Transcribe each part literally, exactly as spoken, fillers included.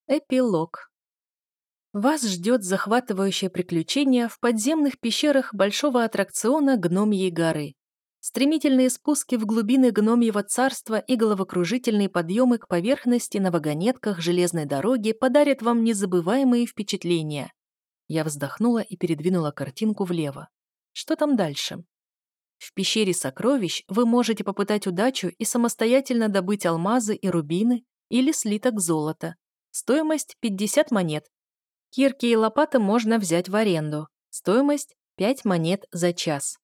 Эпилог. Вас ждет захватывающее приключение в подземных пещерах большого аттракциона Гномьей горы. Стремительные спуски в глубины Гномьего царства и головокружительные подъемы к поверхности на вагонетках железной дороги подарят вам незабываемые впечатления. Я вздохнула и передвинула картинку влево. Что там дальше? В пещере сокровищ вы можете попытать удачу и самостоятельно добыть алмазы и рубины или слиток золота. Стоимость пятьдесят монет. Кирки и лопаты можно взять в аренду. Стоимость пять монет за час.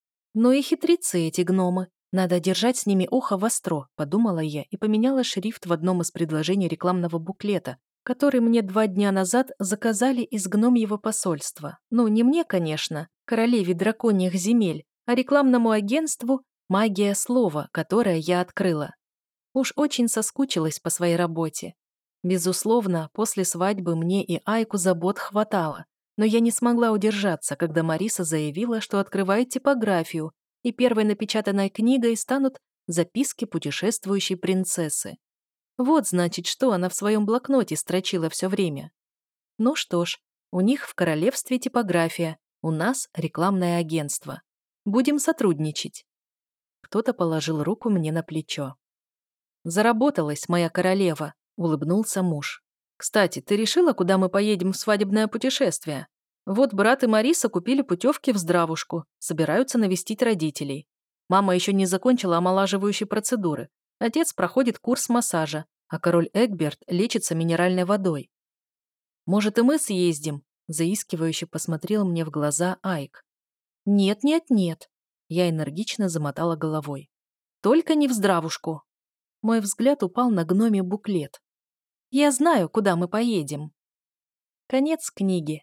Ну и хитрецы эти гномы. Надо держать с ними ухо востро, подумала я и поменяла шрифт в одном из предложений рекламного буклета, который мне два дня назад заказали из гномьего посольства. Ну, не мне, конечно, королеве драконьих земель, а рекламному агентству «Магия слова», которое я открыла. Уж очень соскучилась по своей работе. Безусловно, после свадьбы мне и Айку забот хватало, но я не смогла удержаться, когда Мариса заявила, что открывает типографию, и первой напечатанной книгой станут записки путешествующей принцессы. Вот, значит, что она в своем блокноте строчила все время. Ну что ж, у них в королевстве типография, у нас рекламное агентство. Будем сотрудничать. Кто-то положил руку мне на плечо. «Заработалась, моя королева», — улыбнулся муж. «Кстати, ты решила, куда мы поедем в свадебное путешествие? Вот брат и Мариса купили путевки в Здравушку, собираются навестить родителей. Мама еще не закончила омолаживающие процедуры. Отец проходит курс массажа, а король Эгберт лечится минеральной водой. Может, и мы съездим?» — заискивающе посмотрел мне в глаза Айк. «Нет, нет, нет», — я энергично замотала головой. «Только не в Здравушку». Мой взгляд упал на гномий буклет. «Я знаю, куда мы поедем». Конец книги.